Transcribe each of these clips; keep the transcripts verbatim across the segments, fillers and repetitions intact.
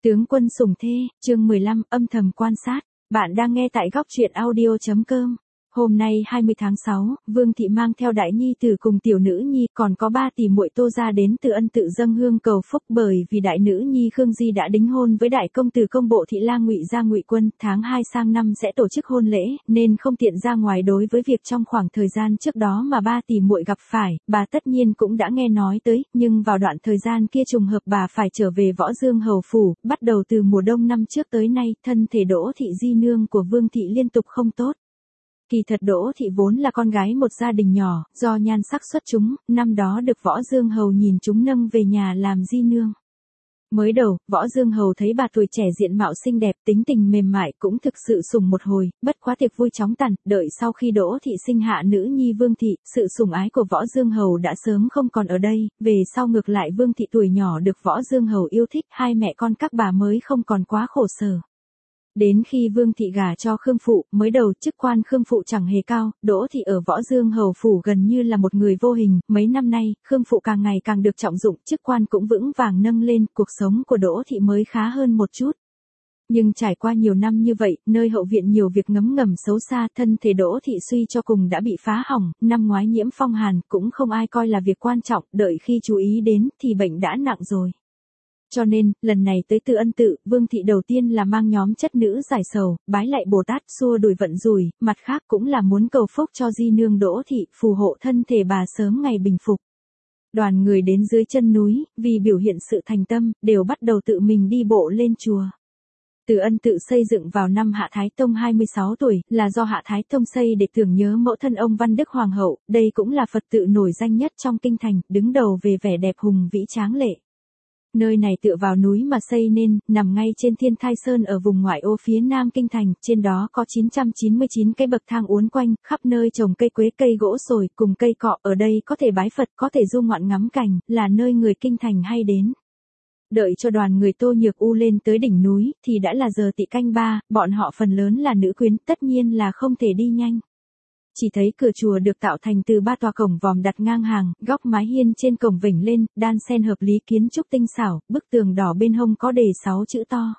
Tướng quân sủng thê, chương mười lăm, âm thầm quan sát. Bạn đang nghe tại góc truyện audio.com. Hôm nay hai mươi tháng sáu, Vương Thị mang theo đại nhi tử cùng tiểu nữ nhi, còn có ba tỷ muội Tô gia đến Từ Ân tự dâng hương cầu phúc, bởi vì đại nữ nhi Khương Di đã đính hôn với đại công tử công bộ Thị lang Ngụy gia Ngụy Quân, tháng hai sang năm sẽ tổ chức hôn lễ, nên không tiện ra ngoài. Đối với việc trong khoảng thời gian trước đó mà ba tỷ muội gặp phải, bà tất nhiên cũng đã nghe nói tới, nhưng vào đoạn thời gian kia trùng hợp bà phải trở về Võ Dương hầu phủ, bắt đầu từ mùa đông năm trước tới nay, thân thể Đỗ Thị di nương của Vương Thị liên tục không tốt. Kỳ thật Đỗ Thị vốn là con gái một gia đình nhỏ, do nhan sắc xuất chúng, năm đó được Võ Dương hầu nhìn chúng nâng về nhà làm di nương. Mới đầu, Võ Dương hầu thấy bà tuổi trẻ diện mạo xinh đẹp, tính tình mềm mại, cũng thực sự sủng một hồi, bất quá tiệc vui chóng tàn, đợi sau khi Đỗ Thị sinh hạ nữ nhi Vương Thị, sự sủng ái của Võ Dương hầu đã sớm không còn ở đây, về sau ngược lại Vương Thị tuổi nhỏ được Võ Dương hầu yêu thích, hai mẹ con các bà mới không còn quá khổ sở. Đến khi Vương Thị gả cho Khương Phụ, mới đầu chức quan Khương Phụ chẳng hề cao, Đỗ Thị ở Võ Dương hầu phủ gần như là một người vô hình, mấy năm nay, Khương Phụ càng ngày càng được trọng dụng, chức quan cũng vững vàng nâng lên, cuộc sống của Đỗ Thị mới khá hơn một chút. Nhưng trải qua nhiều năm như vậy, nơi hậu viện nhiều việc ngấm ngầm xấu xa, thân thể Đỗ Thị suy cho cùng đã bị phá hỏng, năm ngoái nhiễm phong hàn, cũng không ai coi là việc quan trọng, đợi khi chú ý đến, thì bệnh đã nặng rồi. Cho nên, lần này tới Từ Ân tự, Vương Thị đầu tiên là mang nhóm chất nữ giải sầu, bái lạy Bồ Tát xua đuổi vận rủi, mặt khác cũng là muốn cầu phúc cho di nương Đỗ Thị, phù hộ thân thể bà sớm ngày bình phục. Đoàn người đến dưới chân núi, vì biểu hiện sự thành tâm, đều bắt đầu tự mình đi bộ lên chùa. Từ Ân tự xây dựng vào năm Hạ Thái Tông hai mươi sáu tuổi, là do Hạ Thái Tông xây để tưởng nhớ mẫu thân ông Văn Đức Hoàng hậu, đây cũng là Phật tự nổi danh nhất trong kinh thành, đứng đầu về vẻ đẹp hùng vĩ tráng lệ. Nơi này tựa vào núi mà xây nên, nằm ngay trên Thiên Thai Sơn ở vùng ngoại ô phía nam kinh thành, trên đó có chín trăm chín mươi chín cái bậc thang uốn quanh, khắp nơi trồng cây quế cây gỗ sồi, cùng cây cọ, ở đây có thể bái Phật, có thể du ngoạn ngắm cảnh, là nơi người kinh thành hay đến. Đợi cho đoàn người Tô Nhược U lên tới đỉnh núi, thì đã là giờ tị canh ba, bọn họ phần lớn là nữ quyến, tất nhiên là không thể đi nhanh. Chỉ thấy cửa chùa được tạo thành từ ba tòa cổng vòm đặt ngang hàng, góc mái hiên trên cổng vểnh lên, đan xen hợp lý kiến trúc tinh xảo, bức tường đỏ bên hông có đề sáu chữ to.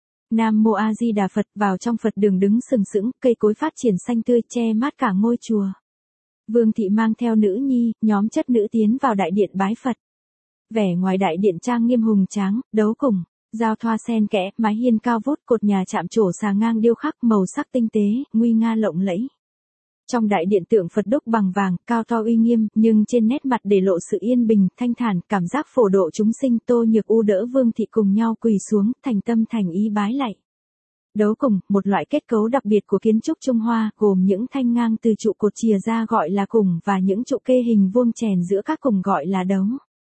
Nam Mô A Di Đà Phật, vào trong Phật đường đứng sừng sững, cây cối phát triển xanh tươi che mát cả ngôi chùa. Vương Thị mang theo nữ nhi, nhóm chất nữ tiến vào đại điện bái Phật. Vẻ ngoài đại điện trang nghiêm hùng tráng, đấu cùng, giao thoa xen kẽ, mái hiên cao vút, cột nhà chạm trổ xà ngang điêu khắc màu sắc tinh tế, nguy nga lộng lẫy. Trong đại điện tượng Phật đúc bằng vàng, cao to uy nghiêm, nhưng trên nét mặt để lộ sự yên bình, thanh thản, cảm giác phổ độ chúng sinh. Tô Nhược U đỡ Vương Thị cùng nhau quỳ xuống, thành tâm thành ý bái lạy. Đấu cùng, một loại kết cấu đặc biệt của kiến trúc Trung Hoa, gồm những thanh ngang từ trụ cột chìa ra gọi là cùng, và những trụ kê hình vuông chèn giữa các cùng gọi là đấu.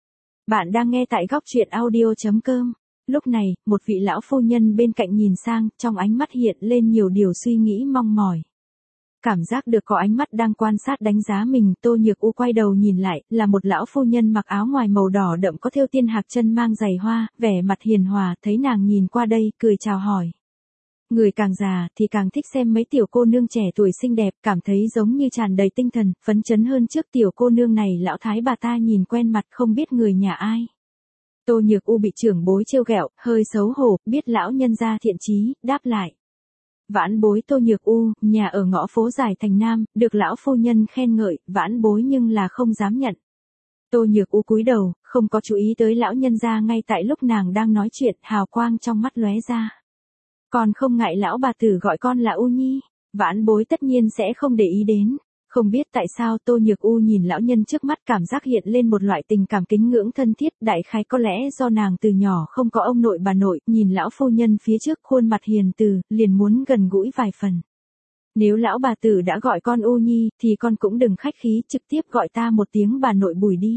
Bạn đang nghe tại góc truyện audio.com. Lúc này, một vị lão phu nhân bên cạnh nhìn sang, trong ánh mắt hiện lên nhiều điều suy nghĩ mong mỏi. Cảm giác được có ánh mắt đang quan sát đánh giá mình, Tô Nhược U quay đầu nhìn lại, là một lão phu nhân mặc áo ngoài màu đỏ đậm có thêu tiên hạc chân mang giày hoa, vẻ mặt hiền hòa, thấy nàng nhìn qua đây, cười chào hỏi. Người càng già thì càng thích xem mấy tiểu cô nương trẻ tuổi xinh đẹp, cảm thấy giống như tràn đầy tinh thần, phấn chấn hơn trước. Tiểu cô nương này lão thái bà ta nhìn quen mặt, không biết người nhà ai. Tô Nhược U bị trưởng bối trêu ghẹo, hơi xấu hổ, biết lão nhân gia thiện chí, đáp lại. Vãn bối Tô Nhược U, nhà ở ngõ phố Giải Thành Nam, được lão phu nhân khen ngợi, vãn bối nhưng là không dám nhận. Tô Nhược U cúi đầu, không có chú ý tới lão nhân gia. Ngay tại lúc nàng đang nói chuyện, hào quang trong mắt lóe ra. Còn không ngại lão bà tử gọi con là U Nhi, vãn bối tất nhiên sẽ không để ý đến. Không biết tại sao Tô Nhược U nhìn lão nhân trước mắt, cảm giác hiện lên một loại tình cảm kính ngưỡng thân thiết, đại khái có lẽ do nàng từ nhỏ không có ông nội bà nội, nhìn lão phu nhân phía trước khuôn mặt hiền từ, liền muốn gần gũi vài phần. Nếu lão bà tử đã gọi con U Nhi, thì con cũng đừng khách khí, trực tiếp gọi ta một tiếng bà nội Bùi đi.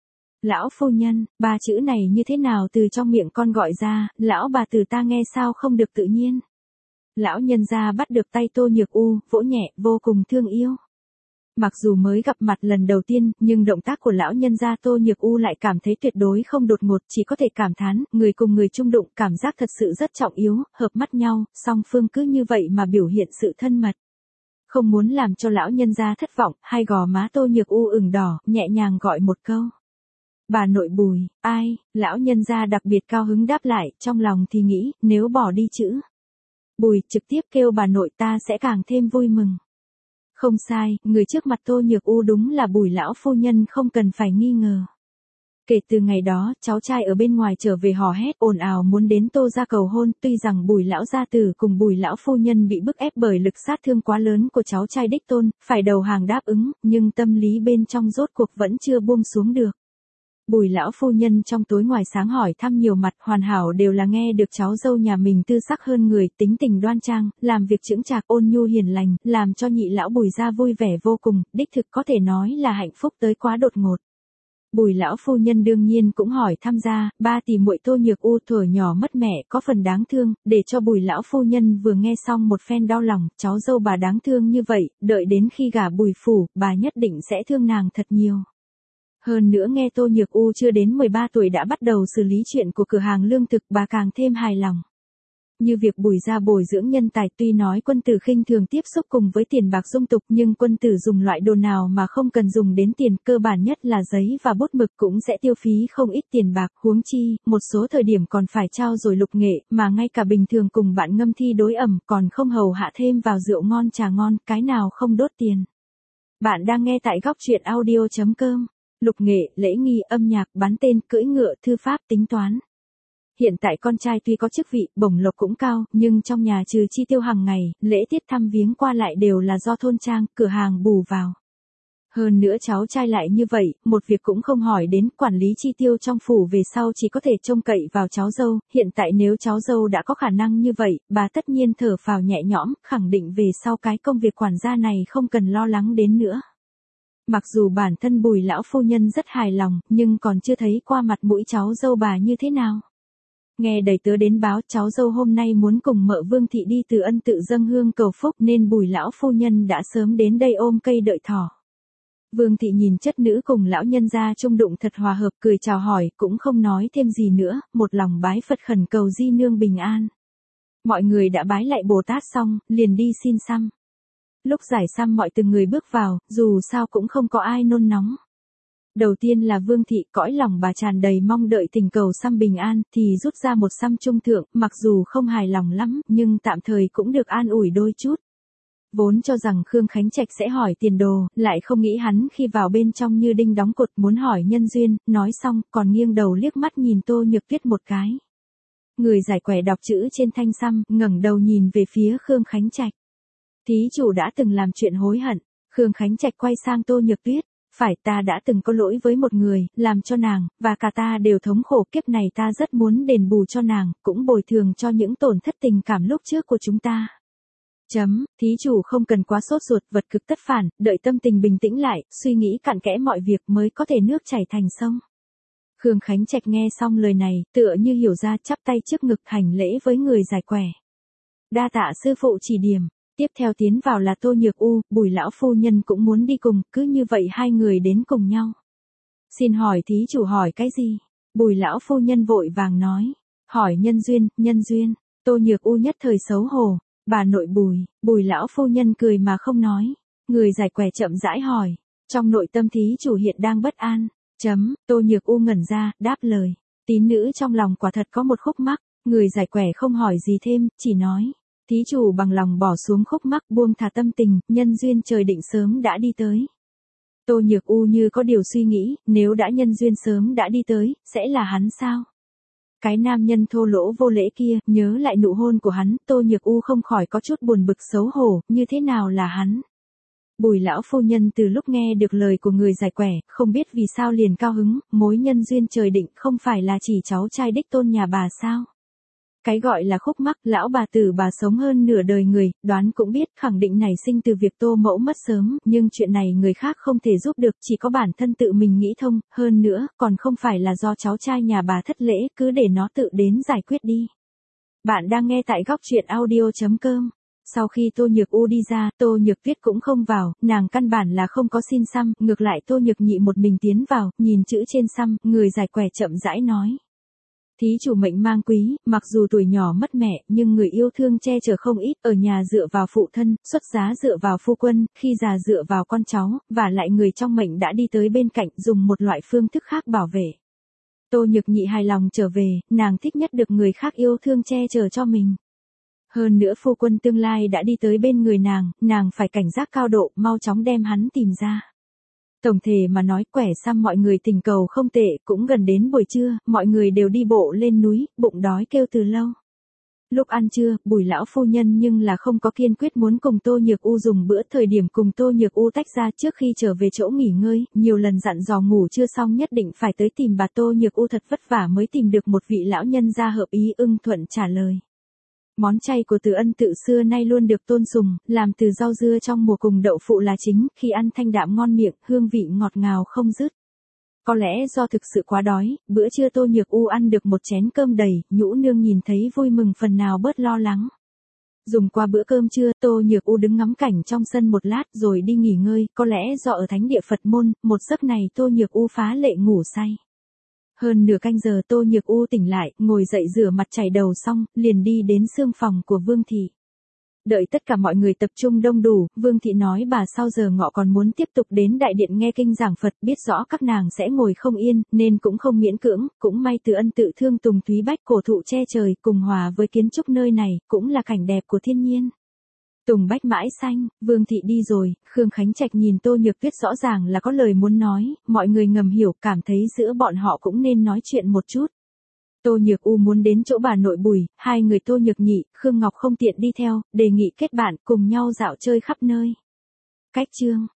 Lão phu nhân, ba chữ này như thế nào từ trong miệng con gọi ra, lão bà tử ta nghe sao không được tự nhiên. Lão nhân gia bắt được tay Tô Nhược U, vỗ nhẹ, vô cùng thương yêu. Mặc dù mới gặp mặt lần đầu tiên, nhưng động tác của lão nhân gia Tô Nhược U lại cảm thấy tuyệt đối không đột ngột, chỉ có thể cảm thán, người cùng người chung đụng, cảm giác thật sự rất trọng yếu, hợp mắt nhau, song phương cứ như vậy mà biểu hiện sự thân mật. Không muốn làm cho lão nhân gia thất vọng, hai gò má Tô Nhược U ửng đỏ, nhẹ nhàng gọi một câu. Bà nội Bùi, ai, lão nhân gia đặc biệt cao hứng đáp lại, trong lòng thì nghĩ, nếu bỏ đi chữ Bùi, trực tiếp kêu bà nội ta sẽ càng thêm vui mừng. Không sai, người trước mặt Tô Nhược U đúng là Bùi lão phu nhân không cần phải nghi ngờ. Kể từ ngày đó, cháu trai ở bên ngoài trở về hò hét ồn ào muốn đến Tô gia cầu hôn, tuy rằng Bùi lão gia tử cùng Bùi lão phu nhân bị bức ép bởi lực sát thương quá lớn của cháu trai đích tôn, phải đầu hàng đáp ứng, nhưng tâm lý bên trong rốt cuộc vẫn chưa buông xuống được. Bùi lão phu nhân trong tối ngoài sáng hỏi thăm nhiều mặt, hoàn hảo đều là nghe được cháu dâu nhà mình tư sắc hơn người, tính tình đoan trang, làm việc chững chạc ôn nhu hiền lành, làm cho nhị lão Bùi gia vui vẻ vô cùng, đích thực có thể nói là hạnh phúc tới quá đột ngột. Bùi lão phu nhân đương nhiên cũng hỏi tham gia, ba tỷ muội Tô Nhược U thuở nhỏ mất mẹ có phần đáng thương, để cho Bùi lão phu nhân vừa nghe xong một phen đau lòng, cháu dâu bà đáng thương như vậy, đợi đến khi gả Bùi phủ, bà nhất định sẽ thương nàng thật nhiều. Hơn nữa nghe Tô Nhược U chưa đến mười ba tuổi đã bắt đầu xử lý chuyện của cửa hàng lương thực, bà càng thêm hài lòng. Như việc Bùi gia bồi dưỡng nhân tài, tuy nói quân tử khinh thường tiếp xúc cùng với tiền bạc dung tục, nhưng quân tử dùng loại đồ nào mà không cần dùng đến tiền, cơ bản nhất là giấy và bút mực cũng sẽ tiêu phí không ít tiền bạc, huống chi, một số thời điểm còn phải trao dồi lục nghệ, mà ngay cả bình thường cùng bạn ngâm thi đối ẩm, còn không hầu hạ thêm vào rượu ngon trà ngon, cái nào không đốt tiền. Bạn đang nghe tại góc truyện audio chấm com. Lục nghệ, lễ nghi, âm nhạc, bán tên, cưỡi ngựa, thư pháp, tính toán. Hiện tại con trai tuy có chức vị, bổng lộc cũng cao, nhưng trong nhà trừ chi tiêu hàng ngày, lễ tiết thăm viếng qua lại đều là do thôn trang, cửa hàng bù vào. Hơn nữa cháu trai lại như vậy, một việc cũng không hỏi đến, quản lý chi tiêu trong phủ về sau chỉ có thể trông cậy vào cháu dâu, hiện tại nếu cháu dâu đã có khả năng như vậy, bà tất nhiên thở phào nhẹ nhõm, khẳng định về sau cái công việc quản gia này không cần lo lắng đến nữa. Mặc dù bản thân Bùi lão phu nhân rất hài lòng, nhưng còn chưa thấy qua mặt mũi cháu dâu bà như thế nào. Nghe đầy tớ đến báo cháu dâu hôm nay muốn cùng mợ Vương thị đi Từ Ân tự dâng hương cầu phúc nên Bùi lão phu nhân đã sớm đến đây ôm cây đợi thỏ. Vương thị nhìn chất nữ cùng lão nhân gia chung đụng thật hòa hợp, cười chào hỏi, cũng không nói thêm gì nữa, một lòng bái Phật khẩn cầu di nương bình an. Mọi người đã bái lại Bồ Tát xong, liền đi xin xăm. Lúc giải xăm mọi từng người bước vào, dù sao cũng không có ai nôn nóng. Đầu tiên là Vương thị, cõi lòng bà tràn đầy mong đợi tình cầu xăm bình an, thì rút ra một xăm trung thượng, mặc dù không hài lòng lắm, nhưng tạm thời cũng được an ủi đôi chút. Vốn cho rằng Khương Khánh Trạch sẽ hỏi tiền đồ, lại không nghĩ hắn khi vào bên trong như đinh đóng cột muốn hỏi nhân duyên, nói xong, còn nghiêng đầu liếc mắt nhìn Tô Nhược Tuyết một cái. Người giải quẻ đọc chữ trên thanh xăm, ngẩng đầu nhìn về phía Khương Khánh Trạch. Thí chủ đã từng làm chuyện hối hận, Khương Khánh Trạch quay sang Tô Nhược Tuyết. Phải, ta đã từng có lỗi với một người, làm cho nàng, và cả ta đều thống khổ, kiếp này ta rất muốn đền bù cho nàng, cũng bồi thường cho những tổn thất tình cảm lúc trước của chúng ta. Chấm, thí chủ không cần quá sốt ruột, vật cực tất phản, đợi tâm tình bình tĩnh lại, suy nghĩ cặn kẽ mọi việc mới có thể nước chảy thành sông. Khương Khánh Trạch nghe xong lời này, tựa như hiểu ra, chắp tay trước ngực hành lễ với người giải quẻ. Đa tạ sư phụ chỉ điểm. Tiếp theo tiến vào là Tô Nhược U, Bùi lão phu nhân cũng muốn đi cùng, cứ như vậy hai người đến cùng nhau. Xin hỏi thí chủ hỏi cái gì? Bùi lão phu nhân vội vàng nói. Hỏi nhân duyên, nhân duyên. Tô Nhược U nhất thời xấu hổ. Bà nội Bùi, Bùi lão phu nhân cười mà không nói. Người giải quẻ chậm rãi hỏi. Trong nội tâm thí chủ hiện đang bất an. Chấm, Tô Nhược U ngẩn ra, đáp lời. Tín nữ trong lòng quả thật có một khúc mắc. Người giải quẻ không hỏi gì thêm, chỉ nói. Thí chủ bằng lòng bỏ xuống khúc mắc, buông thả tâm tình, nhân duyên trời định sớm đã đi tới. Tô Nhược U như có điều suy nghĩ, nếu đã nhân duyên sớm đã đi tới, sẽ là hắn sao? Cái nam nhân thô lỗ vô lễ kia, nhớ lại nụ hôn của hắn, Tô Nhược U không khỏi có chút buồn bực xấu hổ, như thế nào là hắn? Bùi lão phu nhân từ lúc nghe được lời của người giải quẻ, không biết vì sao liền cao hứng, mối nhân duyên trời định không phải là chỉ cháu trai đích tôn nhà bà sao? Cái gọi là khúc mắc, lão bà tử bà sống hơn nửa đời người, đoán cũng biết, khẳng định nảy sinh từ việc Tô mẫu mất sớm, nhưng chuyện này người khác không thể giúp được, chỉ có bản thân tự mình nghĩ thông, hơn nữa, còn không phải là do cháu trai nhà bà thất lễ, cứ để nó tự đến giải quyết đi. Bạn đang nghe tại góc truyện audio chấm com. Sau khi Tô Nhược U đi ra, Tô Nhược Tuyết cũng không vào, nàng căn bản là không có xin xăm, ngược lại Tô Nhược Nhị một mình tiến vào, nhìn chữ trên xăm, người giải quẻ chậm rãi nói. Thí chủ mệnh mang quý, mặc dù tuổi nhỏ mất mẹ, nhưng người yêu thương che chở không ít, ở nhà dựa vào phụ thân, xuất giá dựa vào phu quân, khi già dựa vào con cháu, và lại người trong mệnh đã đi tới bên cạnh, dùng một loại phương thức khác bảo vệ. Tô Nhược Nhị hài lòng trở về, nàng thích nhất được người khác yêu thương che chở cho mình. Hơn nữa phu quân tương lai đã đi tới bên người nàng, nàng phải cảnh giác cao độ, mau chóng đem hắn tìm ra. Tổng thể mà nói, quẻ xăm mọi người tình cầu không tệ, cũng gần đến buổi trưa, mọi người đều đi bộ lên núi, bụng đói kêu từ lâu. Lúc ăn trưa, Bùi lão phu nhân nhưng là không có kiên quyết muốn cùng Tô Nhược U dùng bữa, thời điểm cùng Tô Nhược U tách ra trước khi trở về chỗ nghỉ ngơi, nhiều lần dặn dò ngủ chưa xong nhất định phải tới tìm bà Tô Nhược U, thật vất vả mới tìm được một vị lão nhân gia hợp ý ưng thuận trả lời. Món chay của Từ Ân tự xưa nay luôn được tôn sùng, làm từ rau dưa trong mùa cùng đậu phụ là chính, khi ăn thanh đạm ngon miệng, hương vị ngọt ngào không dứt. Có lẽ do thực sự quá đói, bữa trưa Tô Nhược U ăn được một chén cơm đầy, Nhũ nương nhìn thấy vui mừng phần nào bớt lo lắng. Dùng qua bữa cơm trưa, Tô Nhược U đứng ngắm cảnh trong sân một lát rồi đi nghỉ ngơi, có lẽ do ở thánh địa Phật môn, một giấc này Tô Nhược U phá lệ ngủ say. Hơn nửa canh giờ Tô Nhược U tỉnh lại, ngồi dậy rửa mặt chải đầu xong, liền đi đến xương phòng của Vương Thị. Đợi tất cả mọi người tập trung đông đủ, Vương Thị nói bà sau giờ ngọ còn muốn tiếp tục đến đại điện nghe kinh giảng Phật, biết rõ các nàng sẽ ngồi không yên, nên cũng không miễn cưỡng, cũng may Từ Ân tự thương tùng thúy bách cổ thụ che trời, cùng hòa với kiến trúc nơi này, cũng là cảnh đẹp của thiên nhiên. Tùng bách mãi xanh, Vương Thị đi rồi, Khương Khánh Trạch nhìn Tô Nhược Tuyết rõ ràng là có lời muốn nói, mọi người ngầm hiểu, cảm thấy giữa bọn họ cũng nên nói chuyện một chút. Tô Nhược U muốn đến chỗ bà nội Bùi, hai người Tô Nhược Nhị, Khương Ngọc không tiện đi theo, đề nghị kết bạn cùng nhau dạo chơi khắp nơi. Cách chương